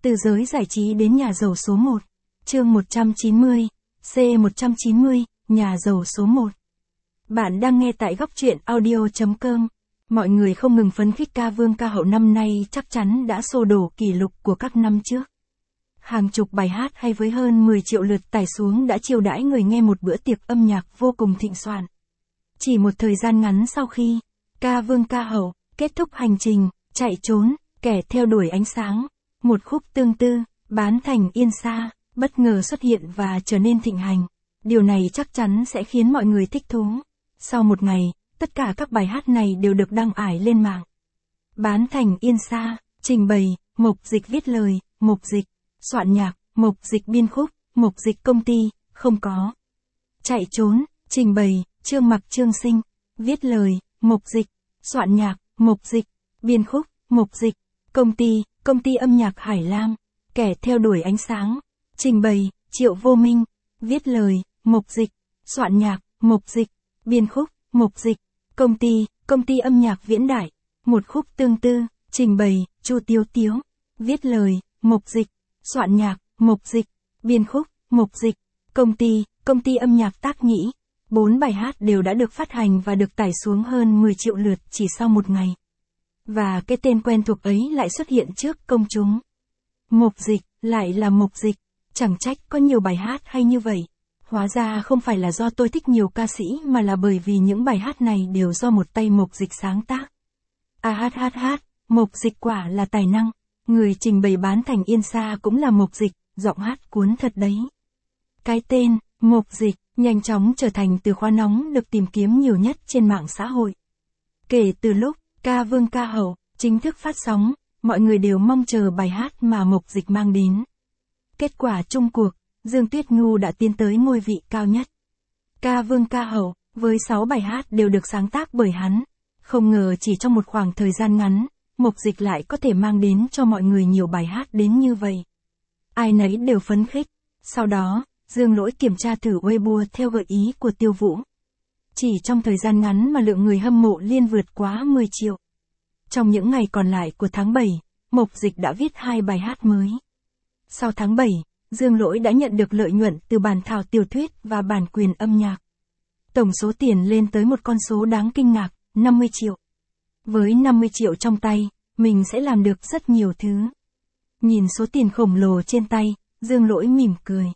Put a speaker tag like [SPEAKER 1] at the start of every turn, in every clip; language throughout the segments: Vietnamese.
[SPEAKER 1] Từ giới giải trí đến nhà giàu số 1. Chương 190, C190, nhà giàu số 1. Bạn đang nghe tại góc truyện audio.com. Mọi người không ngừng phấn khích ca vương ca hậu năm nay chắc chắn đã xô đổ kỷ lục của các năm trước. Hàng chục bài hát hay với hơn 10 triệu lượt tải xuống đã chiêu đãi người nghe một bữa tiệc âm nhạc vô cùng thịnh soạn. Chỉ một thời gian ngắn sau khi ca vương ca hậu kết thúc hành trình chạy trốn, kẻ theo đuổi ánh sáng, một khúc tương tư, bán thành yên xa, bất ngờ xuất hiện và trở nên thịnh hành. Điều này chắc chắn sẽ khiến mọi người thích thú. Sau một ngày, tất cả các bài hát này đều được đăng ải lên mạng. Bán thành yên xa, trình bày, Mộc Dịch viết lời, Mộc Dịch soạn nhạc, Mộc Dịch biên khúc, Mộc Dịch công ty, không có. Chạy trốn, trình bày, Trương Mặc Trương Sinh, viết lời, Mộc Dịch soạn nhạc, Mộc Dịch biên khúc, Mộc Dịch công ty âm nhạc Hải Lam, kẻ theo đuổi ánh sáng, trình bày, Triệu Vô Minh, viết lời, Mộc Dịch soạn nhạc, Mộc Dịch biên khúc, Mộc Dịch công ty âm nhạc Viễn Đại, một khúc tương tư, trình bày, Chu Tiếu Tiếu, viết lời, Mộc Dịch soạn nhạc, Mộc Dịch biên khúc, Mộc Dịch công ty âm nhạc Tác Nhĩ. 4 bài hát đều đã được phát hành và được tải xuống hơn 10 triệu lượt chỉ sau một ngày. Và cái tên quen thuộc ấy lại xuất hiện trước công chúng. Mộc Dịch, lại là Mộc Dịch, chẳng trách có nhiều bài hát hay như vậy. Hóa ra không phải là do tôi thích nhiều ca sĩ mà là bởi vì những bài hát này đều do một tay Mộc Dịch sáng tác. Mộc Dịch quả là tài năng, người trình bày bán thành yên xa cũng là Mộc Dịch, giọng hát cuốn thật đấy. Cái tên, Mộc Dịch, nhanh chóng trở thành từ khóa nóng được tìm kiếm nhiều nhất trên mạng xã hội. Kể từ lúc ca vương ca hậu chính thức phát sóng, mọi người đều mong chờ bài hát mà Mộc Dịch mang đến. Kết quả chung cuộc, Dương Tuyết Nhu đã tiến tới ngôi vị cao nhất. Ca vương ca hậu, với 6 bài hát đều được sáng tác bởi hắn. Không ngờ chỉ trong một khoảng thời gian ngắn, Mộc Dịch lại có thể mang đến cho mọi người nhiều bài hát đến như vậy. Ai nấy đều phấn khích. Sau đó, Dương Lỗi kiểm tra thử Weibo theo gợi ý của Tiêu Vũ. Chỉ trong thời gian ngắn mà lượng người hâm mộ liên vượt quá 10 triệu. Trong những ngày còn lại của tháng 7, Mộc Dịch đã viết 2 bài hát mới. Sau tháng 7, Dương Lỗi đã nhận được lợi nhuận từ bản thảo tiểu thuyết và bản quyền âm nhạc. Tổng số tiền lên tới một con số đáng kinh ngạc, 50 triệu. Với 50 triệu trong tay, mình sẽ làm được rất nhiều thứ. Nhìn số tiền khổng lồ trên tay, Dương Lỗi mỉm cười.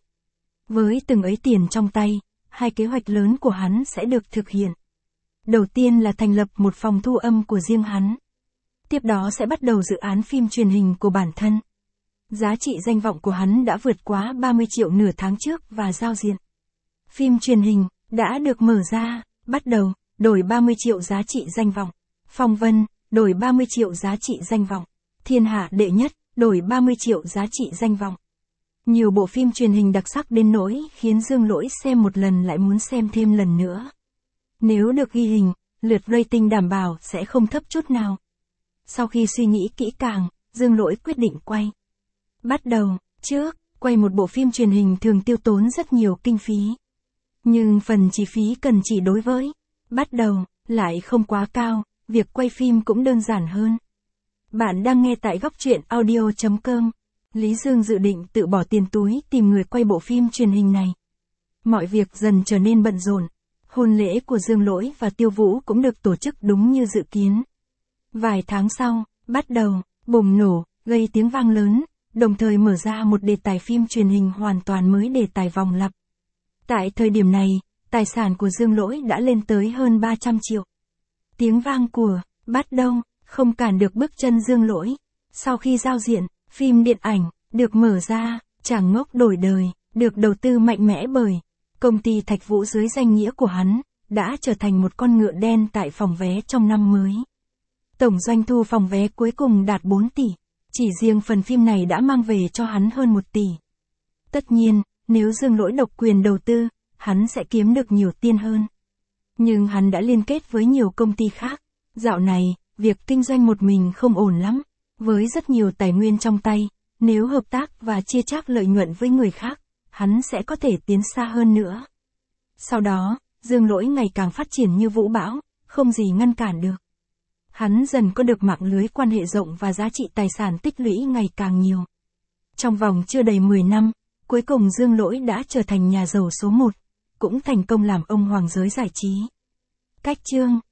[SPEAKER 1] Với từng ấy tiền trong tay, 2 kế hoạch lớn của hắn sẽ được thực hiện. Đầu tiên là thành lập một phòng thu âm của riêng hắn. Tiếp đó sẽ bắt đầu dự án phim truyền hình của bản thân. Giá trị danh vọng của hắn đã vượt quá 30 triệu nửa tháng trước và giao diện. Phim truyền hình đã được mở ra, bắt đầu, đổi 30 triệu giá trị danh vọng. Phong Vân, đổi 30 triệu giá trị danh vọng. Thiên Hạ Đệ Nhất, đổi 30 triệu giá trị danh vọng. Nhiều bộ phim truyền hình đặc sắc đến nỗi khiến Dương Lỗi xem một lần lại muốn xem thêm lần nữa. Nếu được ghi hình, lượt rating đảm bảo sẽ không thấp chút nào. Sau khi suy nghĩ kỹ càng, Dương Lỗi quyết định quay. Bắt đầu, trước, quay một bộ phim truyền hình thường tiêu tốn rất nhiều kinh phí. Nhưng phần chi phí cần chỉ đối với bắt đầu lại không quá cao, việc quay phim cũng đơn giản hơn. Bạn đang nghe tại góc truyện audio.com. Lý Dương dự định tự bỏ tiền túi tìm người quay bộ phim truyền hình này. Mọi việc dần trở nên bận rộn. Hôn lễ của Dương Lỗi và Tiêu Vũ cũng được tổ chức đúng như dự kiến. Vài tháng sau, bắt đầu bùng nổ, gây tiếng vang lớn, đồng thời mở ra một đề tài phim truyền hình hoàn toàn mới, đề tài vòng lặp. Tại thời điểm này, tài sản của Dương Lỗi đã lên tới hơn 300 triệu. Tiếng vang của bắt đầu không cản được bước chân Dương Lỗi. Sau khi giao diện, phim điện ảnh được mở ra, Chàng Ngốc Đổi Đời được đầu tư mạnh mẽ bởi công ty Thạch Vũ dưới danh nghĩa của hắn, đã trở thành một con ngựa đen tại phòng vé trong năm mới. Tổng doanh thu phòng vé cuối cùng đạt 4 tỷ. Chỉ riêng phần phim này đã mang về cho hắn hơn 1 tỷ. Tất nhiên, nếu Dương Lỗi độc quyền đầu tư, hắn sẽ kiếm được nhiều tiền hơn. Nhưng hắn đã liên kết với nhiều công ty khác. Dạo này, việc kinh doanh một mình không ổn lắm. Với rất nhiều tài nguyên trong tay, nếu hợp tác và chia chác lợi nhuận với người khác, hắn sẽ có thể tiến xa hơn nữa. Sau đó, Dương Lỗi ngày càng phát triển như vũ bão, không gì ngăn cản được. Hắn dần có được mạng lưới quan hệ rộng và giá trị tài sản tích lũy ngày càng nhiều. Trong vòng chưa đầy 10 năm, cuối cùng Dương Lỗi đã trở thành nhà giàu số 1, cũng thành công làm ông hoàng giới giải trí. Cách chương